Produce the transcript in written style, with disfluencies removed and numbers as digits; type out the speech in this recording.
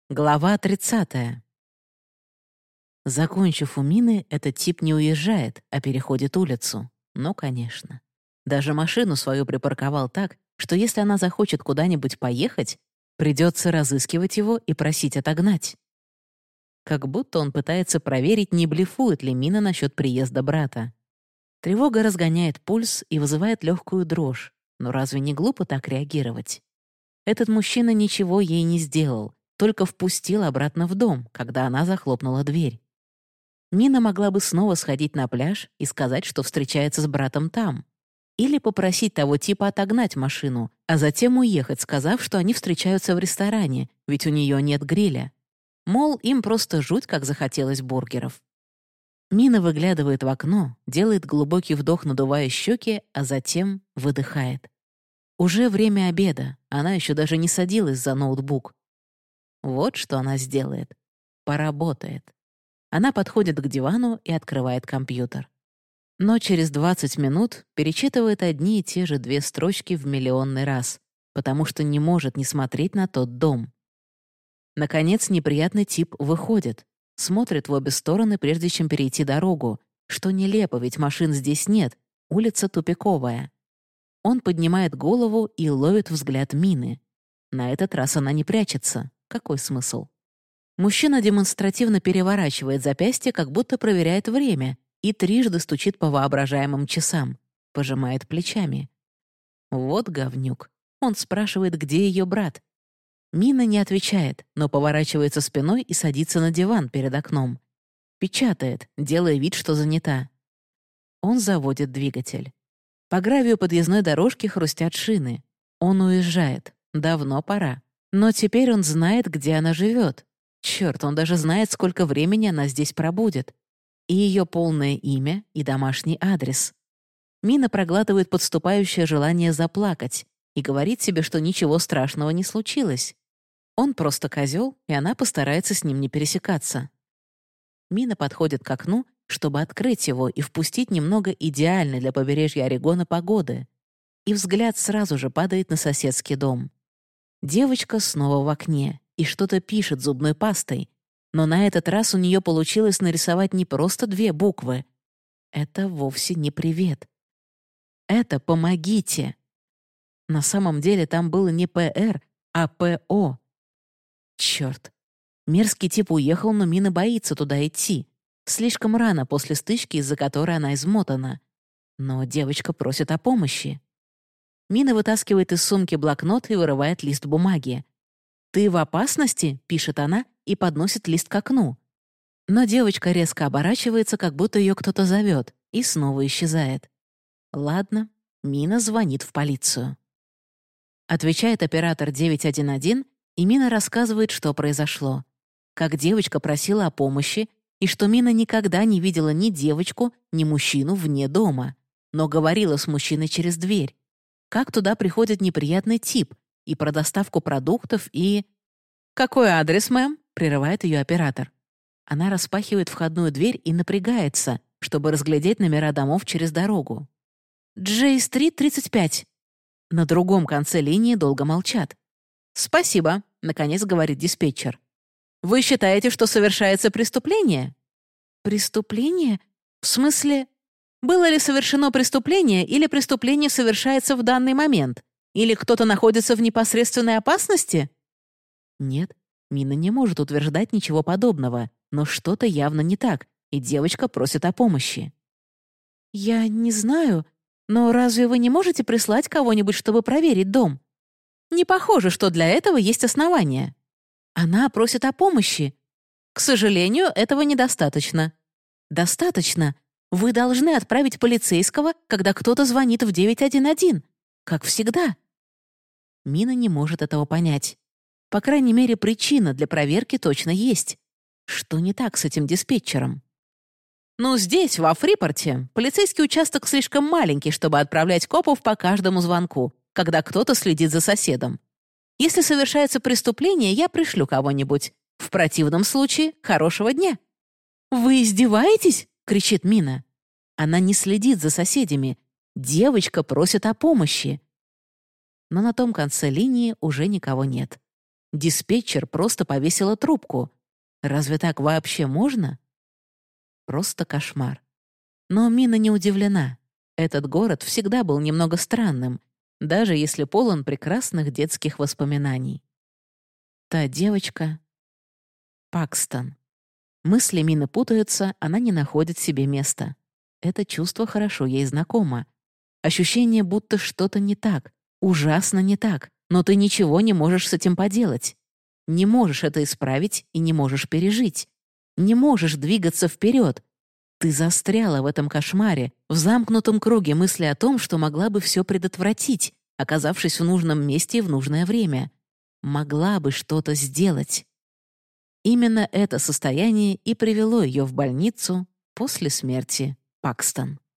Глава 30. Закончив у Мины, этот тип не уезжает, а переходит улицу. Ну, конечно. Даже машину свою припарковал так, что если она захочет куда-нибудь поехать, придется разыскивать его и просить отогнать. Как будто он пытается проверить, не блефует ли Мина насчет приезда брата. Тревога разгоняет пульс и вызывает легкую дрожь. Но разве не глупо так реагировать? Этот мужчина ничего ей не сделал, только впустил обратно в дом, когда она захлопнула дверь. Мина могла бы снова сходить на пляж и сказать, что встречается с братом там. Или попросить того типа отогнать машину, а затем уехать, сказав, что они встречаются в ресторане, ведь у нее нет гриля. Мол, им просто жуть, как захотелось бургеров. Мина выглядывает в окно, делает глубокий вдох, надувая щеки, а затем выдыхает. Уже время обеда, она еще даже не садилась за ноутбук. Вот что она сделает. Поработает. Она подходит к дивану и открывает компьютер. Но через 20 минут перечитывает одни и те же 2 строчки в миллионный раз, потому что не может не смотреть на тот дом. Наконец, неприятный тип выходит, смотрит в обе стороны, прежде чем перейти дорогу, что нелепо, ведь машин здесь нет, улица тупиковая. Он поднимает голову и ловит взгляд Мины. На этот раз она не прячется. Какой смысл? Мужчина демонстративно переворачивает запястье, как будто проверяет время, и трижды стучит по воображаемым часам. Пожимает плечами. Вот говнюк. Он спрашивает, где ее брат. Мина не отвечает, но поворачивается спиной и садится на диван перед окном. Печатает, делая вид, что занята. Он заводит двигатель. По гравию подъездной дорожки хрустят шины. Он уезжает. Давно пора. Но теперь он знает, где она живет. Черт, он даже знает, сколько времени она здесь пробудет. И ее полное имя, и домашний адрес. Мина проглатывает подступающее желание заплакать и говорит себе, что ничего страшного не случилось. Он просто козел, и она постарается с ним не пересекаться. Мина подходит к окну, чтобы открыть его и впустить немного идеальной для побережья Орегона погоды. И взгляд сразу же падает на соседский дом. Девочка снова в окне и что-то пишет зубной пастой, но на этот раз у нее получилось нарисовать не просто 2 буквы. Это вовсе не «привет». Это «помогите». На самом деле там было не «ПР», а «ПО». Черт. Мерзкий тип уехал, но Мина боится туда идти. Слишком рано после стычки, из-за которой она измотана. Но девочка просит о помощи. Мина вытаскивает из сумки блокнот и вырывает лист бумаги. «Ты в опасности?» — пишет она и подносит лист к окну. Но девочка резко оборачивается, как будто ее кто-то зовет, и снова исчезает. Ладно, Мина звонит в полицию. Отвечает оператор 911, и Мина рассказывает, что произошло. Как девочка просила о помощи, и что Мина никогда не видела ни девочку, ни мужчину вне дома, но говорила с мужчиной через дверь. Как туда приходит неприятный тип, и про доставку продуктов, и... «Какой адрес, мэм?» — прерывает ее оператор. Она распахивает входную дверь и напрягается, чтобы разглядеть номера домов через дорогу. «Джей-стрит, 35». На другом конце линии долго молчат. «Спасибо», — наконец говорит диспетчер. «Вы считаете, что совершается преступление?» «Преступление? В смысле...» Было ли совершено преступление, или преступление совершается в данный момент? Или кто-то находится в непосредственной опасности? Нет, Мина не может утверждать ничего подобного, но что-то явно не так, и девочка просит о помощи. «Я не знаю, но разве вы не можете прислать кого-нибудь, чтобы проверить дом? Не похоже, что для этого есть основания. Она просит о помощи. К сожалению, этого недостаточно. Достаточно. Вы должны отправить полицейского, когда кто-то звонит в 911. Как всегда». Мина не может этого понять. По крайней мере, причина для проверки точно есть. Что не так с этим диспетчером? «Ну, здесь, во Фрипорте, полицейский участок слишком маленький, чтобы отправлять копов по каждому звонку, когда кто-то следит за соседом. Если совершается преступление, я пришлю кого-нибудь. В противном случае, хорошего дня». «Вы издеваетесь?» — кричит Мина. Она не следит за соседями. Девочка просит о помощи. Но на том конце линии уже никого нет. Диспетчер просто повесила трубку. Разве так вообще можно? Просто кошмар. Но Мина не удивлена. Этот город всегда был немного странным, даже если полон прекрасных детских воспоминаний. Та девочка... Пакстон. Мысли Мины путаются, она не находит себе места. Это чувство хорошо ей знакомо. Ощущение, будто что-то не так, ужасно не так, но ты ничего не можешь с этим поделать. Не можешь это исправить и не можешь пережить. Не можешь двигаться вперед. Ты застряла в этом кошмаре, в замкнутом круге мысли о том, что могла бы все предотвратить, оказавшись в нужном месте и в нужное время. Могла бы что-то сделать. Именно это состояние и привело ее в больницу после смерти Пакстон.